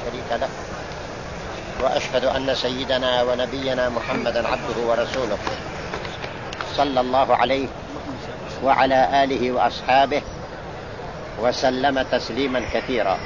شريك له، وأشهد أن سيدنا ونبينا محمدا عبده ورسوله صلى الله عليه وعلى آله وأصحابه وسلم تسليما كثيرا.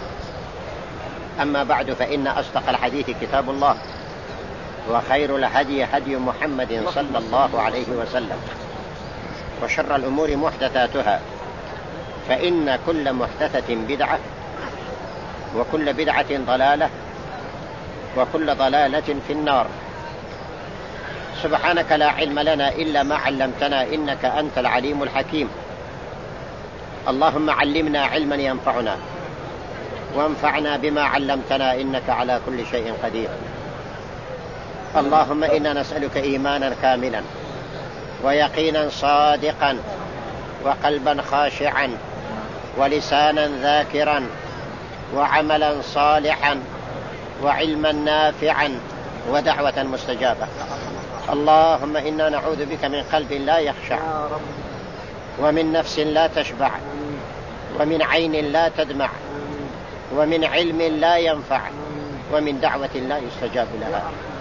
أما بعد، فإن أصدق الحديث كتاب الله، وخير الهدي هدي محمد صلى الله عليه وسلم، وشر الأمور محدثاتها، فإن كل محدثة بدعة، وكل بدعة ضلالة، وكل ضلالة في النار. سبحانك لا علم لنا إلا ما علمتنا، إنك أنت العليم الحكيم. اللهم علمنا علما ينفعنا، وانفعنا بما علمتنا، إنك على كل شيء قدير. اللهم إنا نسألك إيمانا كاملا، ويقينا صادقا، وقلبا خاشعا، ولسانا ذاكرا، وعملا صالحا، وعلما نافعا، ودعوة مستجابة. اللهم إنا نعوذ بك من قلب لا يخشع، ومن نفس لا تشبع، ومن عين لا تدمع، ومن علم لا ينفع، ومن دعوة لا يستجاب لها.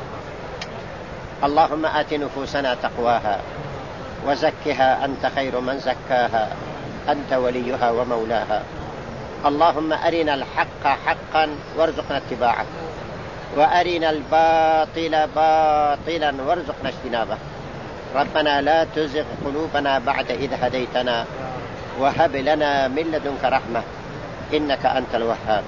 اللهم آت نفوسنا تقواها، وزكها أنت خير من زكاها، أنت وليها ومولاها. اللهم أرنا الحق حقا وارزقنا اتباعه، وأرنا الباطل باطلا وارزقنا اجتنابه. ربنا لا تزغ قلوبنا بعد إذ هديتنا، وهب لنا من لدنك رحمة، إنك أنت الوهاب.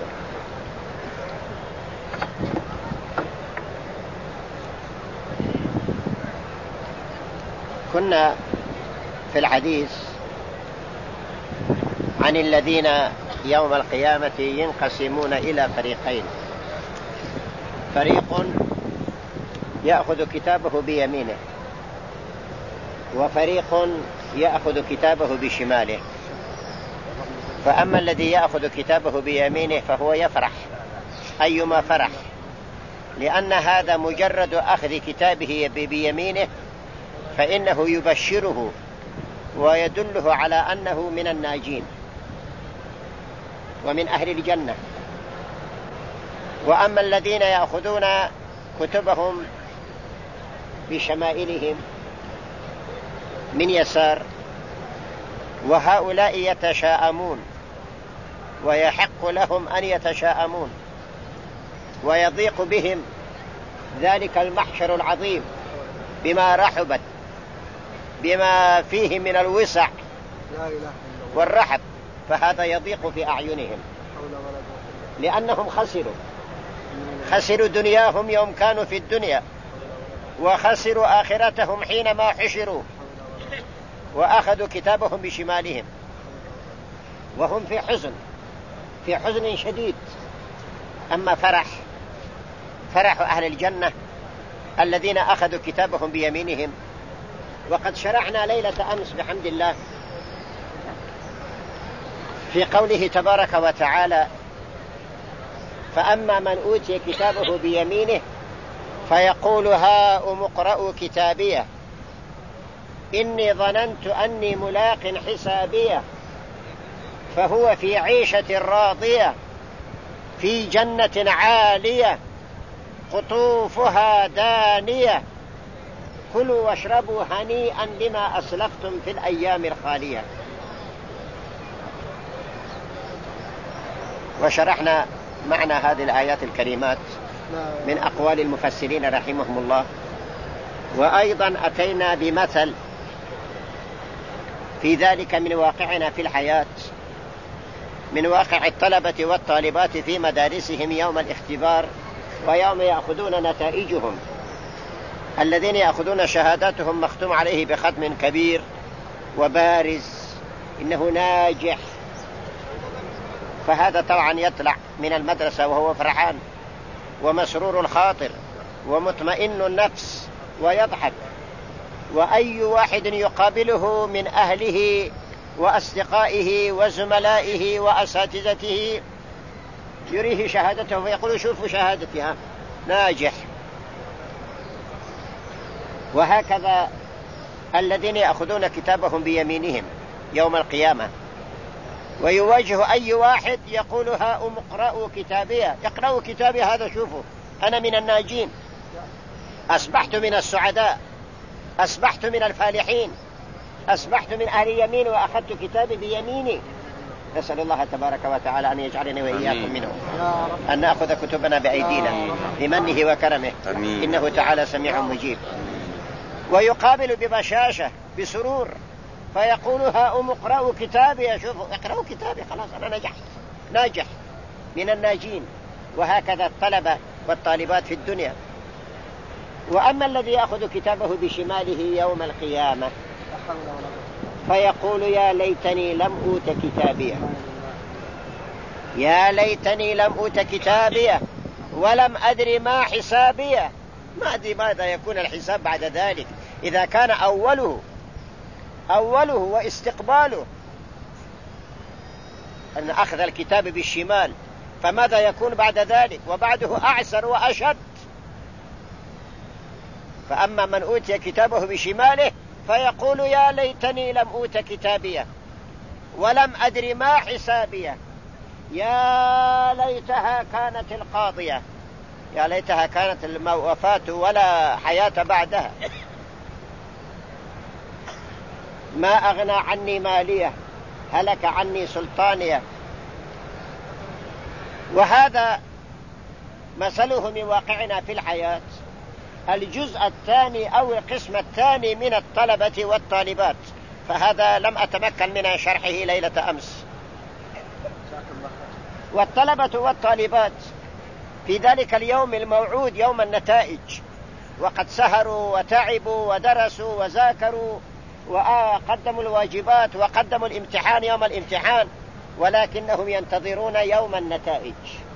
كنا في الحديث عن الذين يوم القيامة ينقسمون إلى فريقين: فريق يأخذ كتابه بيمينه، وفريق يأخذ كتابه بشماله. فأما الذي يأخذ كتابه بيمينه فهو يفرح أيما فرح، لأن هذا مجرد أخذ كتابه بيمينه فإنه يبشره ويدله على أنه من الناجين ومن أهل الجنة. وأما الذين يأخذون كتبهم بشمائلهم من يسار، وهؤلاء يتشاءمون، ويحق لهم أن يتشاءمون، ويضيق بهم ذلك المحشر العظيم بما رحبت، بما فيه من الوسع والرحب، فهذا يضيق في أعينهم، لأنهم خسروا دنياهم يوم كانوا في الدنيا، وخسروا آخرتهم حينما حشروا وأخذوا كتابهم بشمالهم، وهم في حزن شديد. أما فرح أهل الجنة الذين أخذوا كتابهم بيمينهم. وقد شرعنا ليلة أمس بحمد الله في قوله تبارك وتعالى: فأما من أوتي كتابه بيمينه فيقول هاؤم اقرءوا كتابيه إني ظننت أني ملاق حسابيه فهو في عيشة راضية في جنة عالية قطوفها دانية كلوا واشربوا هنيئا بما أسلفتم في الأيام الخالية. وشرحنا معنى هذه الآيات الكريمات من أقوال المفسرين رحمهم الله، وأيضا أتينا بمثل في ذلك من واقعنا في الحياة، من واقع الطلبة والطالبات في مدارسهم يوم الاختبار ويوم يأخذون نتائجهم، الذين يأخذون شهاداتهم مختوم عليه بختم كبير وبارز إنه ناجح، فهذا طبعا يطلع من المدرسة وهو فرحان ومسرور الخاطر ومطمئن النفس ويضحك، وأي واحد يقابله من أهله وأصدقائه وزملائه وأساتذته يريه شهادته ويقول شوفوا شهادتها ناجح. وهكذا الذين يأخذون كتابهم بيمينهم يوم القيامة ويواجه أي واحد يقول هاؤم اقرأوا كتابية. اقرأوا كتابي هذا شوفوا أنا من الناجين، أصبحت من السعداء، أصبحت من الفالحين، أصبحت من أهل اليمين وأخذت كتابي بيميني. نسأل الله تبارك وتعالى أن يجعلني وإياكم منهم، أن نأخذ كتبنا بأيدينا بمنه وكرمه، إنه تعالى سميع مجيب. ويقابل ببشاشة بسرور فيقول هاؤم اقرأوا كتابي. شوفوا اقرأوا كتابي، خلاص أنا نجحت، ناجح من الناجين. وهكذا الطلبة والطالبات في الدنيا. وأما الذي يأخذ كتابه بشماله يوم القيامة فيقول يا ليتني لم أوت كتابيه، يا ليتني لم أوت كتابيه ولم أدري ما حسابيه. ما أدري ماذا يكون الحساب بعد ذلك. إذا كان أوله واستقباله أن أخذ الكتاب بالشمال، فماذا يكون بعد ذلك؟ وبعده أعسر وأشد. فأما من أوتي كتابه بشماله فيقول يا ليتني لم أوت كتابيه ولم أدري ما حسابيه، يا ليتها كانت القاضية، يا ليتها كانت الوفاة ولا حياة بعدها، ما أغنى عني مالية، هلك عني سلطانية. وهذا مثله من واقعنا في الحياة. الجزء الثاني أو القسم الثاني من الطلبة والطالبات، فهذا لم أتمكن من شرحه ليلة أمس. والطلبة والطالبات في ذلك اليوم الموعود يوم النتائج، وقد سهروا وتعبوا ودرسوا وذاكروا وقدموا الواجبات وقدموا الامتحان يوم الامتحان، ولكنهم ينتظرون يوم النتائج.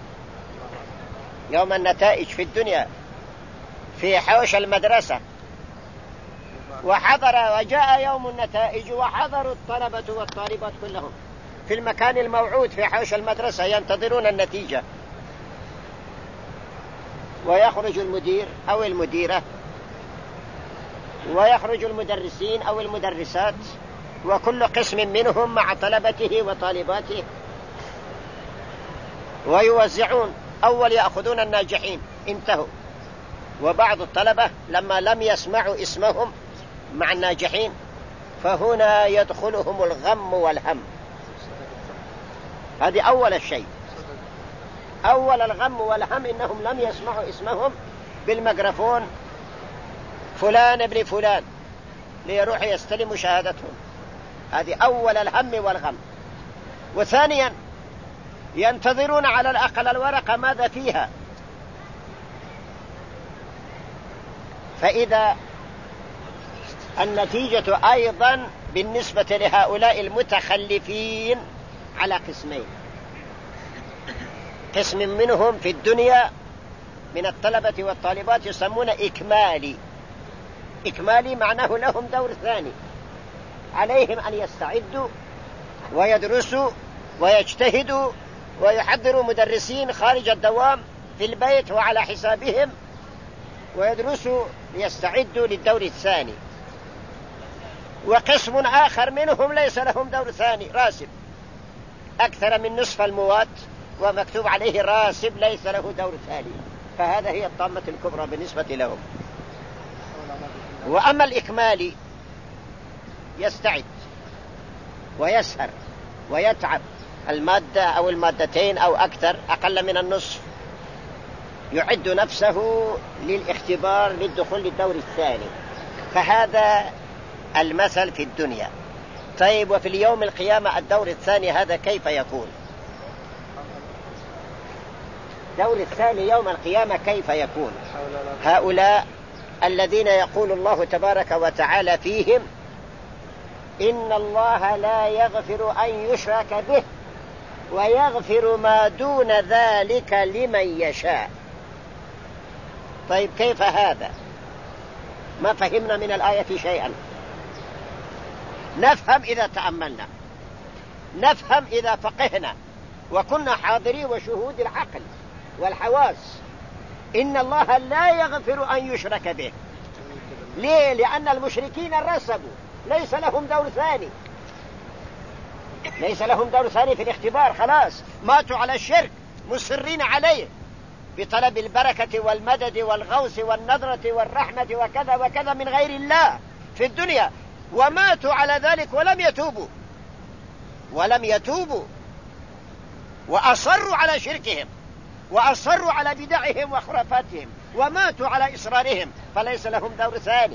يوم النتائج في الدنيا في حوش المدرسة، وجاء يوم النتائج وحضروا الطلبة والطالبات كلهم في المكان الموعود في حوش المدرسة ينتظرون النتيجة. ويخرج المدير أو المديرة، ويخرج المدرسين أو المدرسات، وكل قسم منهم مع طلبته وطالباته، ويوزعون. أول يأخذون الناجحين انتهوا، وبعض الطلبة لما لم يسمعوا اسمهم مع الناجحين فهنا يدخلهم الغم والهم. هذه أول الشيء، أول الغم والهم إنهم لم يسمعوا اسمهم بالميكروفون فلان ابن فلان ليروح يستلم شهادتهم. هذه أول الهم والغم. وثانيا ينتظرون على الأقل الورقة ماذا فيها، فإذا النتيجة أيضا بالنسبة لهؤلاء المتخلفين على قسمين. قسم منهم في الدنيا من الطلبة والطالبات يسمون إكمالي. إكمالي معناه لهم دور ثاني، عليهم أن يستعدوا ويدرسوا ويجتهدوا ويحضروا مدرسين خارج الدوام في البيت وعلى حسابهم، ويدرسوا ليستعدوا للدور الثاني. وقسم آخر منهم ليس لهم دور ثاني، راسب أكثر من نصف المواد ومكتوب عليه راسب ليس له دور ثاني. فهذا هي الطامة الكبرى بالنسبة لهم. وأما الإكمالي يستعد ويسهر ويتعب المادة أو المادتين أو أكثر، أقل من النصف، يعد نفسه للاختبار للدخول للدور الثاني. فهذا المثل في الدنيا. طيب وفي اليوم القيامة الدور الثاني هذا كيف يكون؟ الدور الثاني يوم القيامة كيف يكون؟ هؤلاء الذين يقول الله تبارك وتعالى فيهم إن الله لا يغفر أن يشرك به ويغفر ما دون ذلك لمن يشاء. طيب كيف هذا؟ ما فهمنا من الآية شيئا. نفهم إذا تأملنا، نفهم إذا فقهنا وكنا حاضرين وشهود العقل والحواس. إن الله لا يغفر أن يشرك به. ليه؟ لأن المشركين رسبوا، ليس لهم دور ثاني. ليس لهم دور ثاني في الاختبار، خلاص ماتوا على الشرك مصرين عليه بطلب البركة والمدد والغوث والنظرة والرحمة وكذا وكذا من غير الله في الدنيا، وماتوا على ذلك ولم يتوبوا وأصروا على شركهم وأصروا على بدعهم وخرافاتهم وماتوا على إصرارهم، فليس لهم دور ثاني.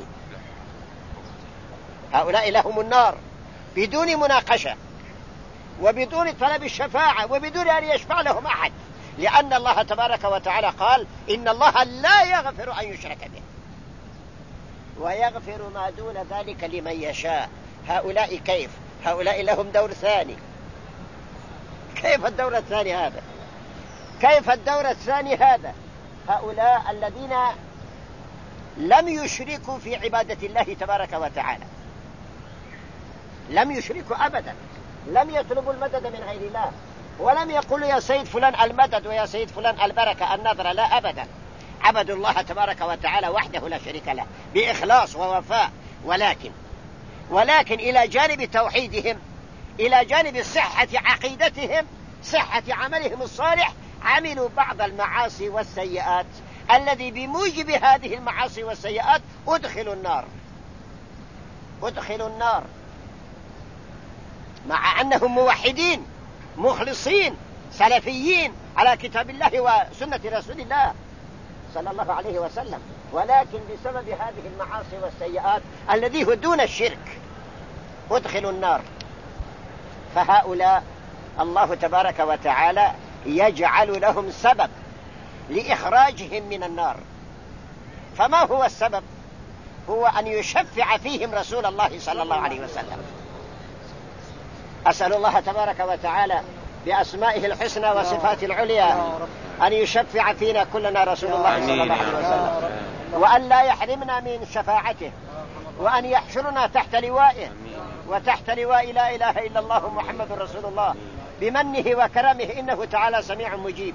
هؤلاء لهم النار بدون مناقشة وبدون طلب الشفاعة وبدون أن يشفع لهم أحد، لأن الله تبارك وتعالى قال إن الله لا يغفر أن يشرك به ويغفر ما دون ذلك لمن يشاء. هؤلاء كيف؟ هؤلاء لهم دور ثاني. كيف الدور الثاني هذا؟ كيف الدور الثاني هذا؟ هؤلاء الذين لم يشركوا في عبادة الله تبارك وتعالى، لم يشركوا أبدا، لم يطلبوا المدد من غير الله، ولم يقولوا يا سيد فلان المدد ويا سيد فلان البركة النظرة، لا أبدا. عبدوا الله تبارك وتعالى وحده لا شريك له بإخلاص ووفاء، ولكن إلى جانب توحيدهم، إلى جانب صحة عقيدتهم، صحة عملهم الصالح، عملوا بعض المعاصي والسيئات الذي بموجب هذه المعاصي والسيئات أدخلوا النار مع أنهم موحدين مخلصين سلفيين على كتاب الله وسنة رسول الله صلى الله عليه وسلم، ولكن بسبب هذه المعاصي والسيئات الذي هو دون الشرك أدخلوا النار. فهؤلاء الله تبارك وتعالى يجعل لهم سبب لإخراجهم من النار. فما هو السبب؟ هو أن يشفع فيهم رسول الله صلى الله عليه وسلم. أسأل الله تبارك وتعالى بأسمائه الحسنى وصفاته العليا أن يشفع فينا كلنا رسول الله صلى الله عليه وسلم، وأن لا يحرمنا من شفاعته، وأن يحشرنا تحت لوائه وتحت لواء لا إله إلا الله محمد رسول الله بمنه وكرمه، إنه تعالى سميع مجيب.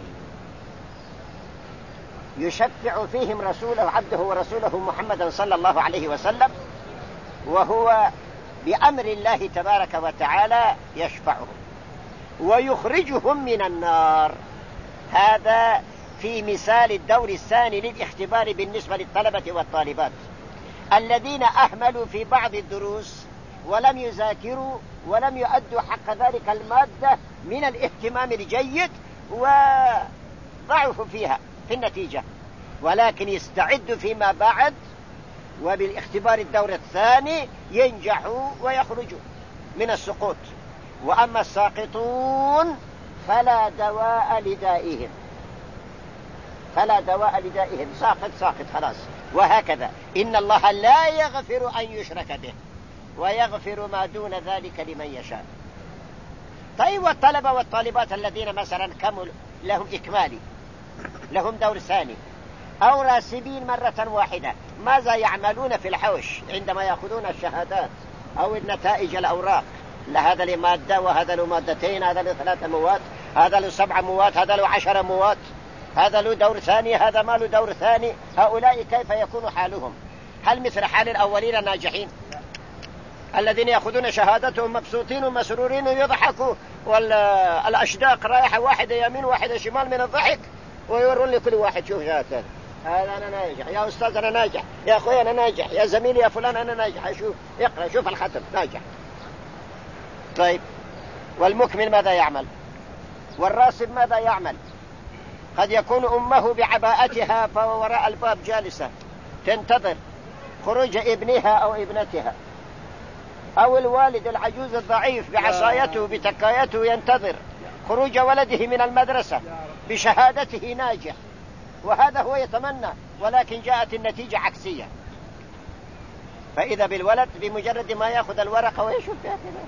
يشفع فيهم رسوله عبده ورسوله محمدا صلى الله عليه وسلم، وهو بأمر الله تبارك وتعالى يشفعهم ويخرجهم من النار. هذا في مثال الدور الثاني للاختبار بالنسبة للطلبة والطالبات الذين أهملوا في بعض الدروس ولم يذاكروا ولم يؤدوا حق ذلك المادة من الاهتمام الجيد وضعفوا فيها في النتيجة، ولكن يستعدوا فيما بعد وبالاختبار الدور الثاني ينجحوا ويخرجوا من السقوط. وأما الساقطون فلا دواء لدائهم، ساقط خلاص. وهكذا إن الله لا يغفر أن يشرك به ويغفر ما دون ذلك لمن يشاء. طيب والطلبة والطالبات الذين مثلا كمل لهم إكمالي، لهم دور ثاني، أو راسبين مرة واحدة، ماذا يعملون في الحوش عندما يأخذون الشهادات أو النتائج الأوراق؟ هذا له مادة وهذا له مادتين، هذا له 3 مواد، هذا له 7 مواد، هذا له 10 مواد، هذا له دور ثاني، هذا ما له دور ثاني. هؤلاء كيف يكون حالهم؟ هل مثل حال الأولين الناجحين الذين يأخذون شهادتهم مبسوطين ومسرورين ويضحكوا والأشداق رايحة واحدة يمين واحدة شمال من الضحك، ويورون لكل واحد شوف شهادته، هذا أنا ناجح، يا أستاذ أنا ناجح، يا أخوي أنا ناجح، يا زميلي يا فلان أنا ناجح، شوف اقرأ شوف الختم ناجح. طيب والمكمل ماذا يعمل؟ والراسب ماذا يعمل؟ قد يكون أمه بعباءتها فهو وراء الباب جالسة تنتظر خروج ابنها أو ابنتها، أو الوالد العجوز الضعيف بعصايته بتكايته ينتظر خروج ولده من المدرسة بشهادته ناجح، وهذا هو يتمنى، ولكن جاءت النتيجة عكسية. فإذا بالولد بمجرد ما يأخذ الورقة ويشوف فيها كذا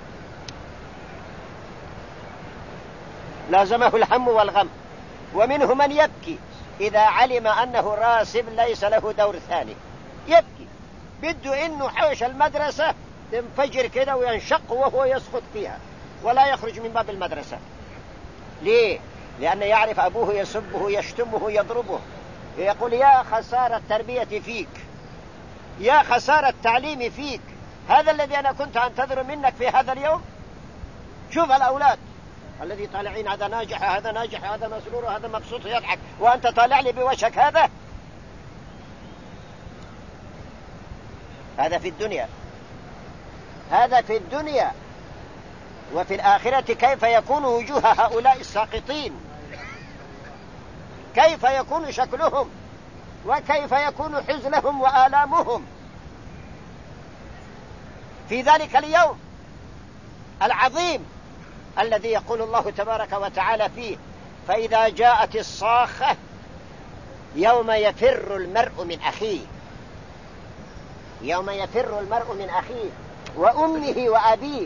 لازمه الهم والغم. ومنه من يبكي إذا علم أنه راسب ليس له دور ثاني، يبكي بده إنه حوش المدرسة تنفجر كده وينشق وهو يسقط فيها ولا يخرج من باب المدرسة. ليه؟ لأنه يعرف أبوه يسبه يشتمه يضربه، يقول يا خسارة التربية فيك، يا خسارة التعليم فيك، هذا الذي أنا كنت أنتظر منك في هذا اليوم. شوف الأولاد الذي طالعين، هذا ناجح هذا ناجح هذا مسرور هذا مبسوط يضحك، وأنت طالع لي بوجهك هذا. هذا في الدنيا، هذا في الدنيا. وفي الآخرة كيف يكون وجوه هؤلاء الساقطين، كيف يكون شكلهم، وكيف يكون حزنهم وآلامهم في ذلك اليوم العظيم الذي يقول الله تبارك وتعالى فيه: فإذا جاءت الصاخة يوم يفر المرء من أخيه. يوم يفر المرء من أخيه وأمه وأبيه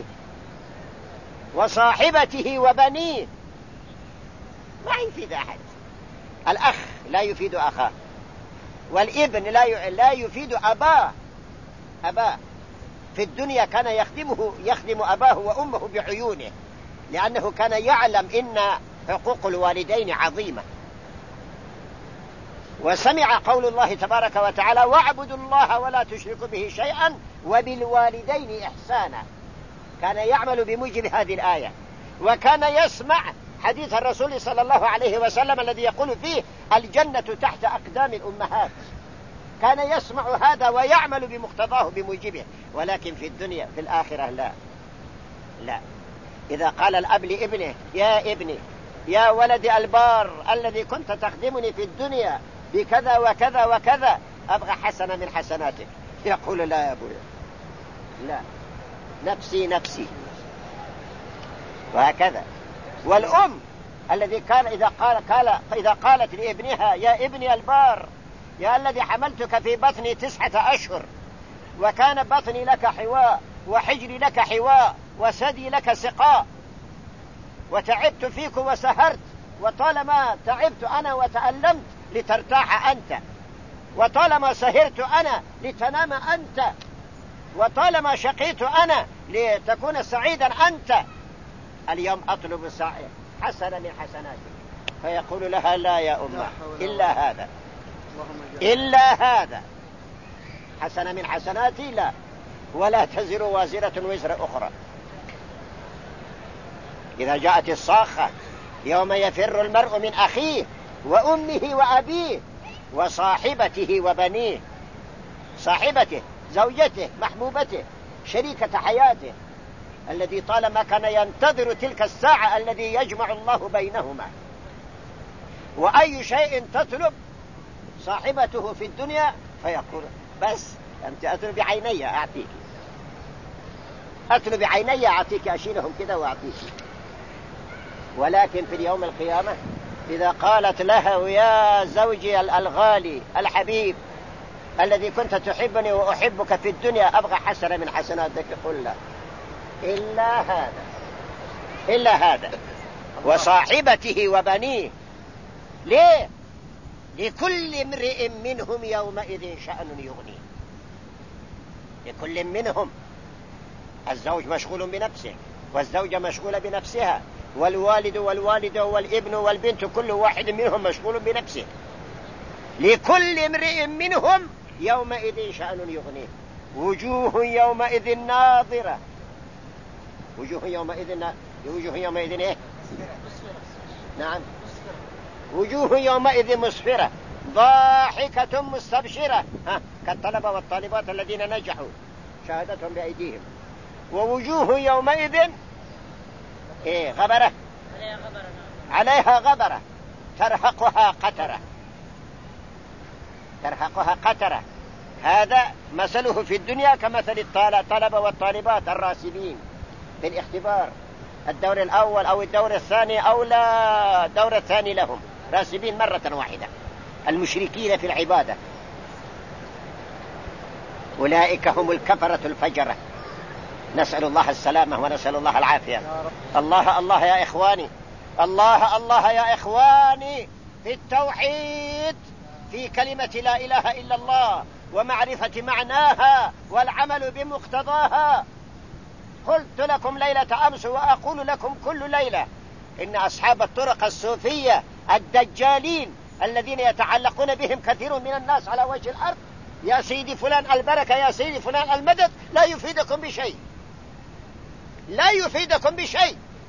وصاحبته وبنيه. ما يفيد أحد. الأخ لا يفيد أخاه، والابن لا يفيد أباه. في الدنيا كان يخدم أباه وأمه بعيونه، لأنه كان يعلم إن حقوق الوالدين عظيمة. وسمع قول الله تبارك وتعالى: واعبدوا الله ولا تشركوا به شيئا وبالوالدين إحسانا. كان يعمل بموجب هذه الآية، وكان يسمع حديث الرسول صلى الله عليه وسلم الذي يقول فيه: الجنة تحت أقدام الأمهات. كان يسمع هذا ويعمل بمقتضاه بموجبه. ولكن في الدنيا في الآخرة لا. إذا قال الأب لابنه: يا ابني يا ولدي البار الذي كنت تخدمني في الدنيا بكذا وكذا وكذا، أبغى حسنة من حسناتك، يقول: لا يا أبوي، لا، نفسي نفسي. وهكذا. والأم الذي كان إذا قالت لابنها: يا ابني البار يا الذي حملتك في بطني 9 أشهر، وكان بطني لك حواء وحجري لك حواء وسدي لك سقاء، وتعبت فيك وسهرت، وطالما تعبت أنا وتألمت لترتاح أنت، وطالما سهرت أنا لتنام أنت، وطالما شقيت أنا لتكون سعيدا أنت، اليوم أطلب حسنة من حسناتك. فيقول لها: لا يا أمه، إلا هذا حسنة من حسناتي لا، ولا تزر وازرة وزر أخرى. إذا جاءت الصاخة يوم يفر المرء من أخيه وأمه وأبيه وصاحبته وبنيه. صاحبته زوجته محبوبته شريكة حياته، الذي طالما كان ينتظر تلك الساعة الذي يجمع الله بينهما. وأي شيء تطلب صاحبته في الدنيا فيقول: بس أنت أطلب بعيني أعطيك، أطلب بعيني أعطيك، أشيلهم كده وأعطيك. ولكن في اليوم القيامة إذا قالت له: يا زوجي الغالي الحبيب الذي كنت تحبني وأحبك في الدنيا، أبغى حسنة من حسناتك، يقول: لا، إلا هذا وصاحبته وبنيه. ليه؟ لكل امرئ منهم يومئذ شأن يغنيه. لكل منهم. الزوج مشغول بنفسه، والزوجة مشغولة بنفسها، والوالد والوالدة والابن والبنت كل واحد منهم مشغول بنفسه. لكل امرئ منهم يومئذ شأن يغنيه. وجوه يومئذ ناظرة. وجوه يومئذ إيه؟ نعم. وجوه يومئذ مسفرة ضاحكة مستبشرة، كالطلبة والطالبات الذين نجحوا شهادتهم بأيديهم. ووجوه يومئذ إيه؟ غبرة، عليها غبرة ترهقها قترة. هذا مثله في الدنيا كمثل الطلبة والطالبات الراسبين في الاختبار، الدور الأول أو الدور الثاني أو لا الدور الثاني لهم، راسبين مرة واحدة، المشركين في العبادة. أولئك هم الكفرة الفجرة، نسأل الله السلامة ونسأل الله العافية. الله يا إخواني، الله يا إخواني، في التوحيد، في كلمة لا إله إلا الله ومعرفة معناها والعمل بمقتضاها. قلت لكم ليلة أمس وأقول لكم كل ليلة: إن أصحاب الطرق الصوفية الدجالين الذين يتعلقون بهم كثير من الناس على وجه الأرض، يا سيدي فلان البركة، يا سيدي فلان المدد، لا يفيدكم بشيء، لا يفيدكم بشيء.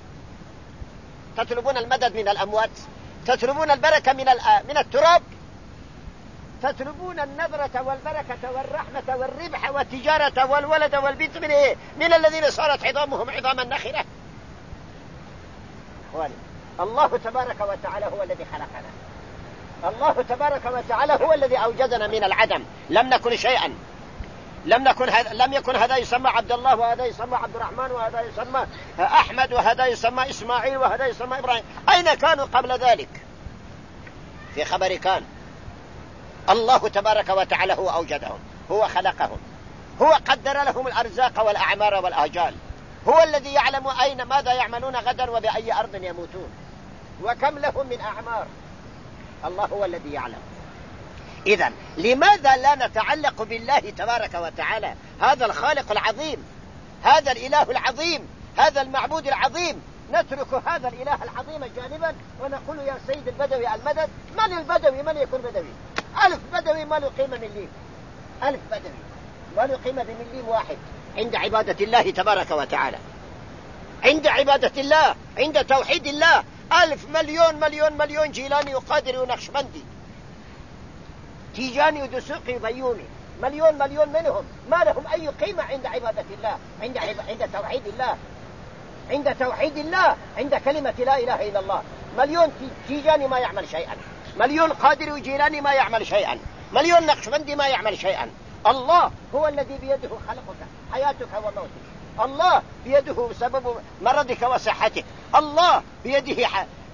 تطلبون المدد من الأموات؟ تطلبون البركة من التراب؟ تطلبون النظرة والبركة والرحمة والربح والتجارة والولد والبنت من إيه؟ من الذين صارت عظامهم عظاما نخرة. أخواني، الله تبارك وتعالى هو الذي خلقنا. الله تبارك وتعالى هو الذي أوجدنا من العدم، لم نكن شيئا. لم يكن هذا يسمى عبد الله، وهذا يسمى عبد الرحمن، وهذا يسمى أحمد، وهذا يسمى إسماعيل، وهذا يسمى إبراهيم. أين كانوا قبل ذلك؟ في خبر كان. الله تبارك وتعالى هو أوجدهم، هو خلقهم، هو قدر لهم الأرزاق والأعمار والآجال، هو الذي يعلم أين ماذا يعملون غدا وبأي أرض يموتون وكم لهم من أعمار. الله هو الذي يعلم. إذن لماذا لا نتعلق بالله تبارك وتعالى، هذا الخالق العظيم، هذا الإله العظيم، هذا المعبود العظيم؟ نترك هذا الإله العظيم جانبا ونقول يا سيد البدوي المدد. من البدوي؟ من يكون بدوي؟ 1000 بدوي ما له قيمة مليم. 1000 بدوي ما له قيمة بمليم واحد عند عبادة الله تبارك وتعالى، عند عبادة الله، عند توحيد الله. 1000 مليون مليون مليون جيلاني وقادري ونقشبندي تيجاني ودسوقي وبيومي، مليون مليون منهم ما لهم أي قيمة عند عبادة الله، عند توحيد الله، عند توحيد الله، عند كلمة لا إله إلا الله. مليون تيجاني ما يعمل شيئا، مليون قادري وجيلاني ما يعمل شيئا، مليون نقشبندي ما يعمل شيئا. الله هو الذي بيده خلقك، حياتك وموتك. الله بيده سبب مرضك وصحتك. الله بيده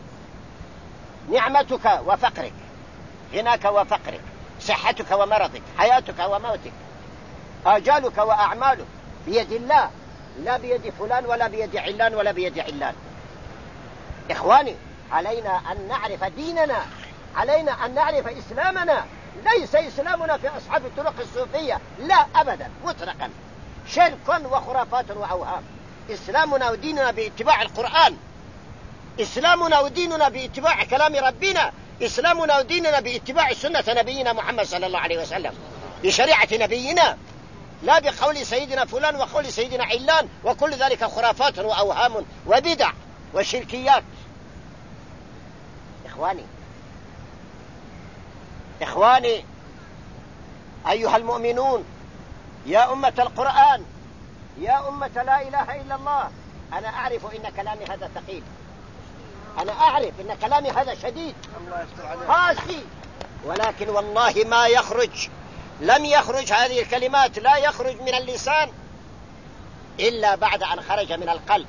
نعمتك وفقرك، غناك وفقرك، صحتك ومرضك، حياتك وموتك، آجالك وأعمالك بيد الله، لا بيد فلان ولا بيد علان ولا بيد علان. إخواني، علينا أن نعرف ديننا، علينا أن نعرف إسلامنا. ليس إسلامنا في أصحاب الطرق الصوفية، لا أبدا مطلقا، شرك وخرافات وأوهام. إسلامنا وديننا باتباع القرآن، إسلامنا وديننا باتباع كلام ربنا، إسلامنا وديننا باتباع سنة نبينا محمد صلى الله عليه وسلم، بشريعة نبينا، لا بقول سيدنا فلان وقول سيدنا علان، وكل ذلك خرافات وأوهام وبدع وشركيات. إخواني أيها المؤمنون، يا أمة القرآن، يا أمة لا إله إلا الله، أنا أعرف إن كلامي هذا ثقيل، أنا أعرف إن كلامي هذا شديد قاسي، ولكن والله ما يخرج، لم يخرج هذه الكلمات، لا يخرج من اللسان إلا بعد أن خرج من القلب،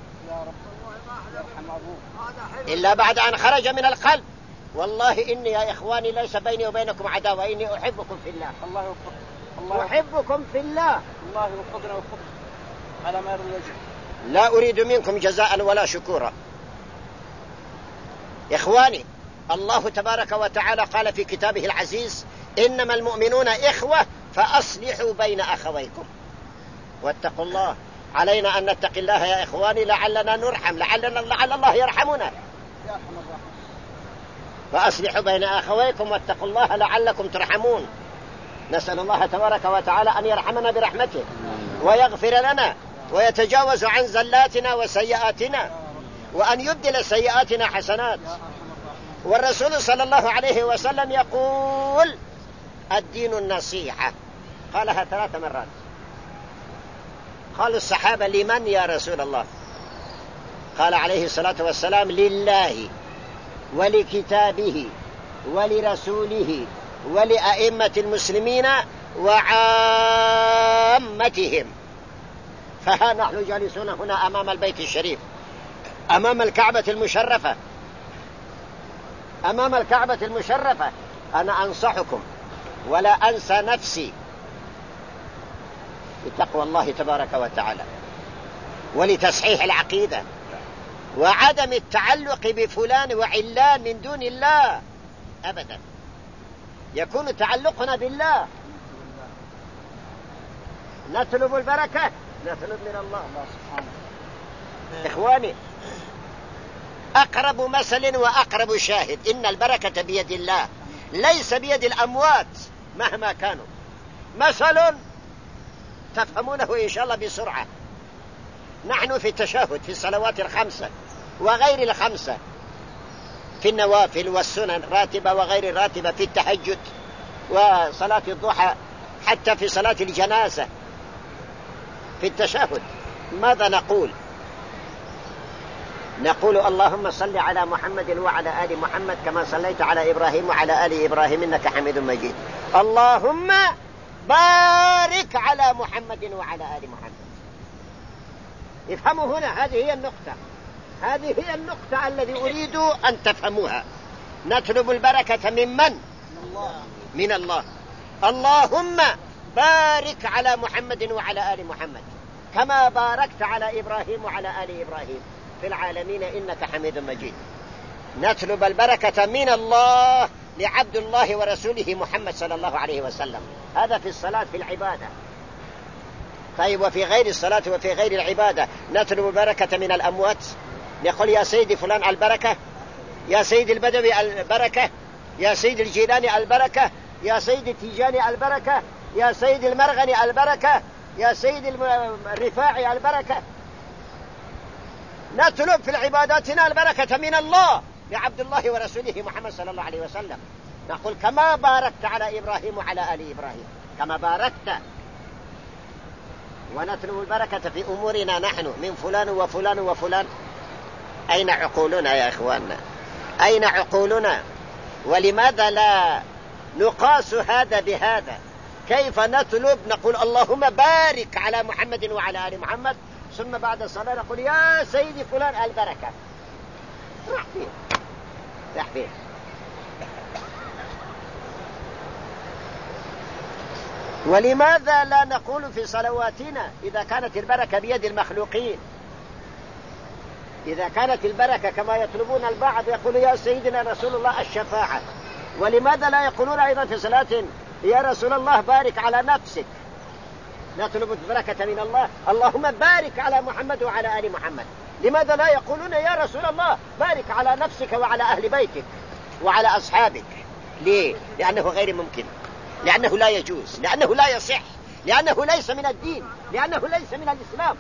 إلا بعد أن خرج من القلب. والله إني يا إخواني ليس بيني وبينكم عداوة، إني أحبكم في الله. الله أحبكم في الله. الله يوفقنا ويوفقكم على ما يرضي وجهه. لا أريد منكم جزاء ولا شكورا. إخواني، الله تبارك وتعالى قال في كتابه العزيز: إنما المؤمنون إخوة فأصلحوا بين أخويكم واتقوا الله. علينا أن نتقي الله يا إخواني لعلنا نرحم، لعل الله يرحمنا. فأصلحوا بين أخويكم واتقوا الله لعلكم ترحمون. نسأل الله تبارك وتعالى أن يرحمنا برحمته ويغفر لنا ويتجاوز عن زلاتنا وسيئاتنا، وأن يبدل سيئاتنا حسنات. والرسول صلى الله عليه وسلم يقول: الدين النصيحة. قالها 3 مرات. قالوا الصحابة: لمن يا رسول الله؟ قال عليه الصلاة والسلام: لله ولكتابه ولرسوله ولأئمة المسلمين وعامتهم. فها نحن جالسون هنا أمام البيت الشريف، أمام الكعبة المشرفة، أمام الكعبة المشرفة. أنا أنصحكم ولا أنسى نفسي بتقوى الله تبارك وتعالى، ولتصحيح العقيدة، وعدم التعلق بفلان وعلان من دون الله أبدا. يكون تعلقنا بالله. نطلب البركة، نطلب من الله سبحانه. إخواني، أقرب مثل وأقرب شاهد إن البركة بيد الله، ليس بيد الأموات مهما كانوا. مثل تفهمونه إن شاء الله بسرعة. نحن في التشهد في الصلوات 5 وغير 5 في النوافل والسنن راتبة وغير راتبة، في التهجد وصلاة الضحى، حتى في صلاة الجنازة، في التشهد ماذا نقول؟ نقول اللهم صل على محمد وعلى آل محمد كما صليت على إبراهيم وعلى آل إبراهيم إنك حميد مجيد. اللهم بارك على محمد وعلى آل محمد. افهموا هنا، هذه هي النقطة، هذه هي النقطة التي أريد أن تفهموها. نطلب البركة من من الله. اللهم بارك على محمد وعلى آل محمد كما باركت على إبراهيم وعلى آل إبراهيم في العالمين إنك حميد مجيد. نطلب البركة من الله لعبد الله ورسوله محمد صلى الله عليه وسلم. هذا في الصلاة، في العبادة. طيب وفي غير الصلاة وفي غير العبادة نطلب البركة من الأموات. نقول يا سيدي فلان البركة، يا سيدي البدوي البركة، يا سيدي الجيلاني البركة، يا سيدي التيجاني البركة، يا سيدي المرغني البركة، يا سيدي الرفاعي البركة. نطلب في عباداتنا البركة من الله لعبد الله ورسوله محمد صلى الله عليه وسلم. نقول كما باركت على إبراهيم وعلى آل إبراهيم، كما باركت. ونطلب البركة في أمورنا نحن من فلان وفلان وفلان. أين عقولنا يا إخواننا؟ أين عقولنا؟ ولماذا لا نقاس هذا بهذا؟ كيف نطلب؟ نقول اللهم بارك على محمد وعلى آل محمد، ثم بعد الصلاة نقول يا سيدي فلان البركة. راح فين؟ ولماذا لا نقول في صلواتنا إذا كانت البركة بيد المخلوقين؟ إذا كانت البركة كما يطلبون البعض يقول يا سيدنا رسول الله الشفاعة، ولماذا لا يقولون أيضا في صلاة يا رسول الله بارك على نفسك؟ نطلب البركة من الله، اللهم بارك على محمد وعلى آل محمد. لماذا لا يقولون يا رسول الله بارك على نفسك وعلى أهل بيتك وعلى أصحابك؟ ليه؟ لأنه غير ممكن، لأنه لا يجوز، لأنه لا يصح، لأنه ليس من الدين، لأنه ليس من الإسلام.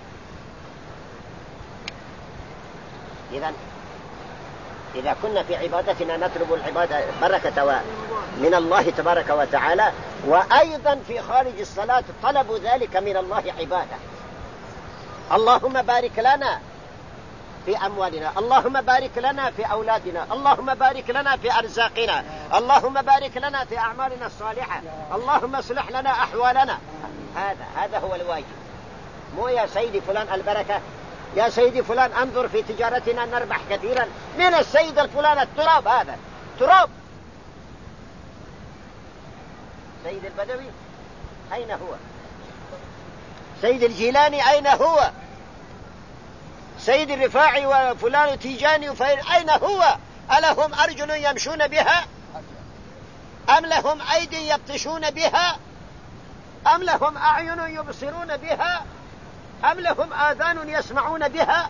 إذا كنا في عبادتنا نطلب العبادة بركة من الله تبارك وتعالى، وأيضا في خارج الصلاة طلب ذلك من الله عبادة. اللهم بارك لنا في أموالنا، اللهم بارك لنا في أولادنا، اللهم بارك لنا في أرزاقنا، اللهم بارك لنا في أعمالنا الصالحة، اللهم اصلح لنا أحوالنا. هذا هو الواجب، مو يا سيدي فلان البركة، يا سيدي فلان انظر في تجارتنا نربح كثيرا. من السيد الفلان التراب، هذا تراب. سيد البدوي أين هو؟ سيد الجيلاني أين هو؟ سيد الرفاعي وفلان تيجاني أين هو؟ ألهم أرجل يمشون بها؟ أم لهم أيدي يبطشون بها؟ أم لهم أعين يبصرون بها؟ أم لهم آذان يسمعون بها؟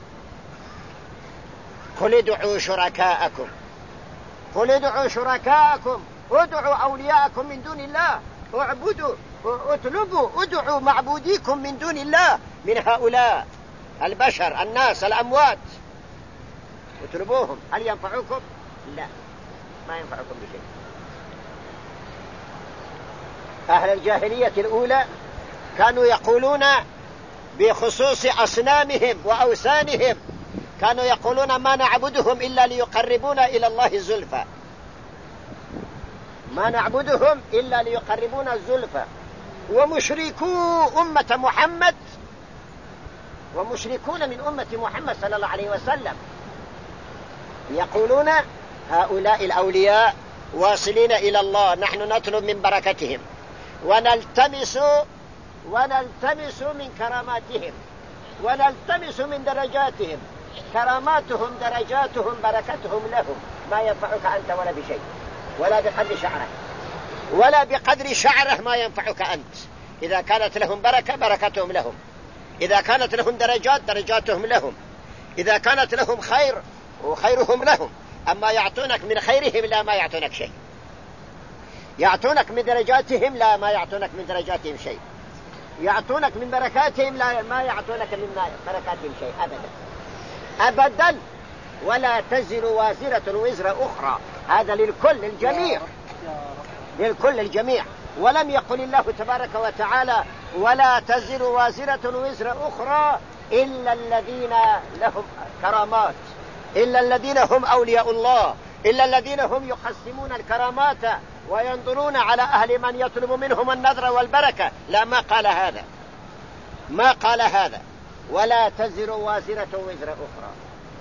قل ادعوا شركاءكم، قل ادعوا شركاءكم، ادعوا أولياءكم من دون الله، اعبدوا، اطلبوا، ادعوا معبوديكم من دون الله، من هؤلاء البشر الناس الأموات، اطلبوهم. هل ينفعوكم؟ لا، ما ينفعكم بشيء. أهل الجاهلية الأولى كانوا يقولون بخصوص أصنامهم وأوثانهم، كانوا يقولون ما نعبدهم إلا ليقربونا إلى الله زلفى، ما نعبدهم إلا ليقربونا الزلفى. ومشركو أمة محمد ومشركون من أمة محمد صلى الله عليه وسلم يقولون هؤلاء الأولياء واصلين إلى الله، نحن نطلب من بركتهم ونلتمس من كراماتهم ونلتمس من درجاتهم. كراماتهم درجاتهم بركتهم لهم، ما ينفعك أنت ولا بشيء، ولا بقدر شعره، ولا بقدر شعره ما ينفعك أنت. إذا كانت لهم بركة بركتهم لهم، إذا كانت لهم درجات درجاتهم لهم، إذا كانت لهم خير وخيرهم لهم. أما يعطونك من خيرهم لا، ما يعطونك شيء. يعطونك من درجاتهم لا، ما يعطونك من درجاتهم شيء. يعطونك من بركاتهم لا، ما يعطونك من بركاتهم شيء أبدا أبدا. ولا تزر وازرة وزر أخرى، هذا للكل الجميع، للكل الجميع. ولم يقل الله تبارك وتعالى ولا تزر وازرة وزر أخرى إلا الذين لهم كرامات، إلا الذين هم أولياء الله، إلا الذين هم يقسمون الكرامات وينظرون على أهل من يطلب منهم النذر والبركة. لا، ما قال هذا، ما قال هذا. ولا تزر وازرة وزر أخرى.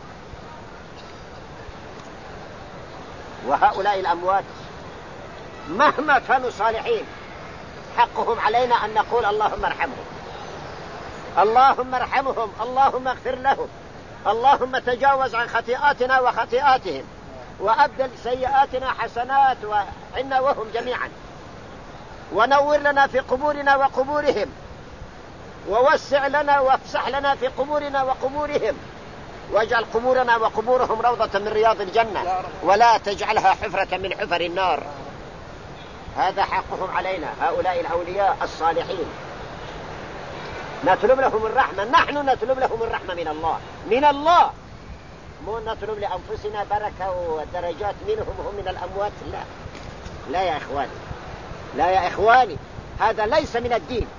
وهؤلاء الأموات مهما كانوا صالحين حقهم علينا أن نقول اللهم ارحمهم، اللهم ارحمهم، اللهم اغفر لهم، اللهم تجاوز عن خطيئاتنا وخطيئاتهم، وأبدل سيئاتنا حسنات وعنا وهم جميعا، ونور لنا في قبورنا وقبورهم، ووسع لنا وافسح لنا في قبورنا وقبورهم، واجعل قبورنا وقبورهم روضة من رياض الجنة، ولا تجعلها حفرة من حفر النار. هذا حقهم علينا، هؤلاء الأولياء الصالحين نطلب لهم الرحمة، نحن نطلب لهم الرحمة من الله، من الله، مو نطلب لأنفسنا بركة ودرجات منهم هم من الأموات. لا، لا يا إخواني، لا يا إخواني، هذا ليس من الدين.